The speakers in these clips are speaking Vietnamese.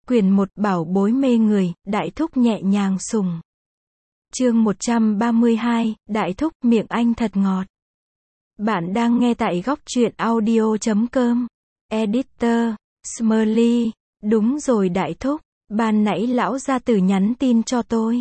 Quyển 1 Bảo bối mê người, Đại Thúc nhẹ nhàng sùng. Chương 132, Đại Thúc, miệng anh thật ngọt. Bạn đang nghe tại góc truyện audio.com. Editor, Smiley. Đúng rồi Đại Thúc, ban nãy lão gia tử nhắn tin cho tôi.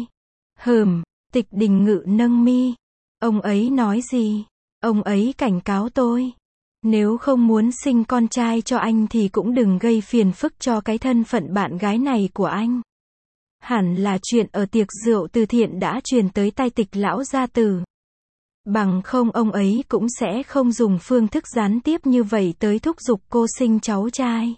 Tịch Đình Ngự nâng mi. Ông ấy nói gì? Ông ấy cảnh cáo tôi. Nếu không muốn sinh con trai cho anh thì cũng đừng gây phiền phức cho cái thân phận bạn gái này của anh. Hẳn là chuyện ở tiệc rượu từ thiện đã truyền tới tai Tịch lão gia tử. Bằng không ông ấy cũng sẽ không dùng phương thức gián tiếp như vậy tới thúc giục cô sinh cháu trai.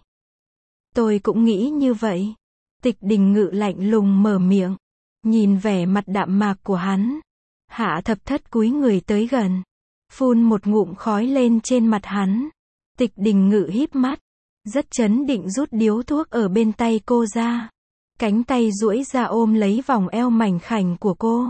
Tôi cũng nghĩ như vậy. Tịch Đình Ngự lạnh lùng mở miệng. Nhìn vẻ mặt đạm mạc của hắn, Hạ Thập Thất cúi người tới gần, phun một ngụm khói lên trên mặt hắn. Tịch Đình Ngự híp mắt, rất trấn định rút điếu thuốc ở bên tay cô ra. Cánh tay duỗi ra ôm lấy vòng eo mảnh khảnh của cô.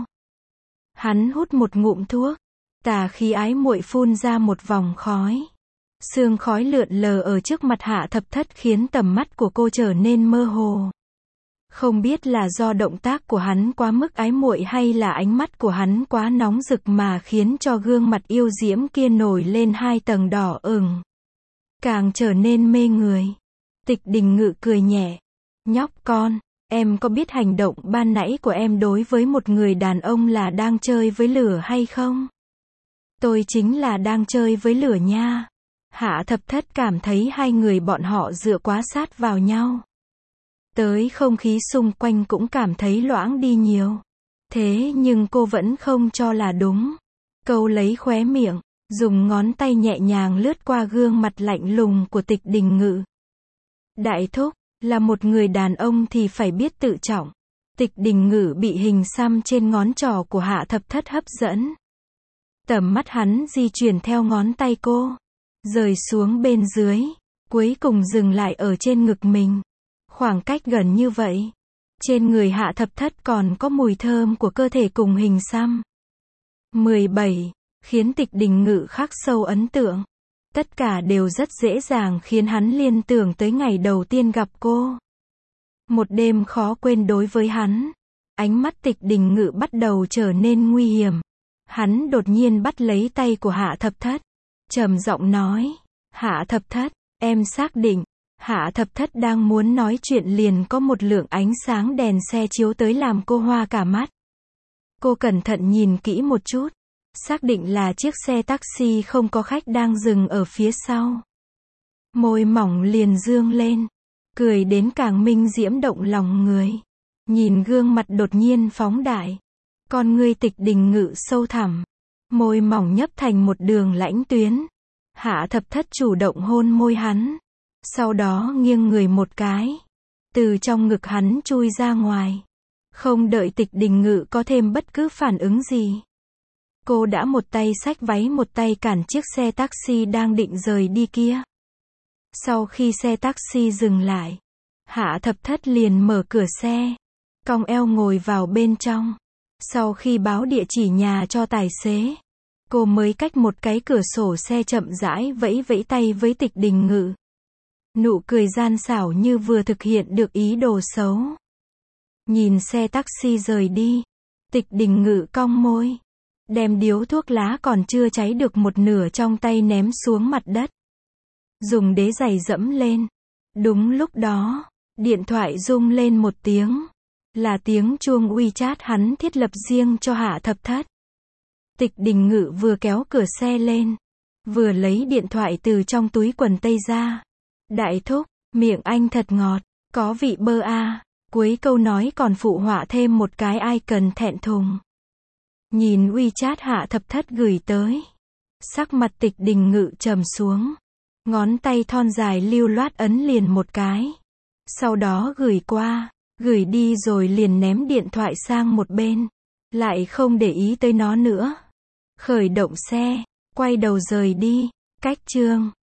Hắn hút một ngụm thuốc, tà khí ái muội phun ra một vòng khói. Sương khói lượn lờ ở trước mặt Hạ Thập Thất khiến tầm mắt của cô trở nên mơ hồ. Không biết là do động tác của hắn quá mức ái muội hay là ánh mắt của hắn quá nóng rực mà khiến cho gương mặt yêu diễm kia nổi lên hai tầng đỏ ửng, càng trở nên mê người. Tịch Đình Ngự cười nhẹ. Nhóc con, em có biết hành động ban nãy của em đối với một người đàn ông là đang chơi với lửa hay không? Tôi chính là đang chơi với lửa nha. Hạ Thập Thất cảm thấy hai người bọn họ dựa quá sát vào nhau. Tới không khí xung quanh cũng cảm thấy loãng đi nhiều. Thế nhưng cô vẫn không cho là đúng. Câu lấy khóe miệng, dùng ngón tay nhẹ nhàng lướt qua gương mặt lạnh lùng của Tịch Đình Ngự. Đại Thúc, là một người đàn ông thì phải biết tự trọng. Tịch Đình Ngự bị hình xăm trên ngón trỏ của Hạ Thập Thất hấp dẫn. Tầm mắt hắn di chuyển theo ngón tay cô, rời xuống bên dưới, cuối cùng dừng lại ở trên ngực mình. Khoảng cách gần như vậy, trên người Hạ Thập Thất còn có mùi thơm của cơ thể cùng hình xăm. 17. Khiến Tịch Đình Ngự khắc sâu ấn tượng. Tất cả đều rất dễ dàng khiến hắn liên tưởng tới ngày đầu tiên gặp cô. Một đêm khó quên đối với hắn. Ánh mắt Tịch Đình Ngự bắt đầu trở nên nguy hiểm. Hắn đột nhiên bắt lấy tay của Hạ Thập Thất, trầm giọng nói. Hạ Thập Thất, em xác định. Hạ Thập Thất đang muốn nói chuyện liền có một lượng ánh sáng đèn xe chiếu tới làm cô hoa cả mắt. Cô cẩn thận nhìn kỹ một chút, xác định là chiếc xe taxi không có khách đang dừng ở phía sau. Môi mỏng liền dương lên, cười đến càng minh diễm động lòng người. Nhìn gương mặt đột nhiên phóng đại, con ngươi Tịch Đình Ngự sâu thẳm, môi mỏng nhấp thành một đường lãnh tuyến. Hạ Thập Thất chủ động hôn môi hắn, sau đó nghiêng người một cái, từ trong ngực hắn chui ra ngoài. Không đợi Tịch Đình Ngự có thêm bất cứ phản ứng gì, cô đã một tay xách váy một tay cản chiếc xe taxi đang định rời đi kia. Sau khi xe taxi dừng lại, Hạ Thập Thất liền mở cửa xe, cong eo ngồi vào bên trong. Sau khi báo địa chỉ nhà cho tài xế, cô mới cách một cái cửa sổ xe chậm rãi vẫy vẫy tay với Tịch Đình Ngự. Nụ cười gian xảo như vừa thực hiện được ý đồ xấu. Nhìn xe taxi rời đi, Tịch Đình Ngự cong môi, đem điếu thuốc lá còn chưa cháy được một nửa trong tay ném xuống mặt đất, dùng đế giày dẫm lên. Đúng lúc đó, điện thoại rung lên một tiếng, là tiếng chuông WeChat hắn thiết lập riêng cho Hạ Thập Thất. Tịch Đình Ngự vừa kéo cửa xe lên, vừa lấy điện thoại từ trong túi quần tây ra. Đại Thúc, miệng anh thật ngọt, có vị bơ a. Cuối câu nói còn phụ họa thêm một cái icon thẹn thùng. Nhìn WeChat Hạ Thập Thất gửi tới, sắc mặt Tịch Đình Ngự trầm xuống, ngón tay thon dài lưu loát ấn liền một cái, sau đó gửi qua, gửi đi rồi liền ném điện thoại sang một bên, lại không để ý tới nó nữa. Khởi động xe, quay đầu rời đi. Cách chương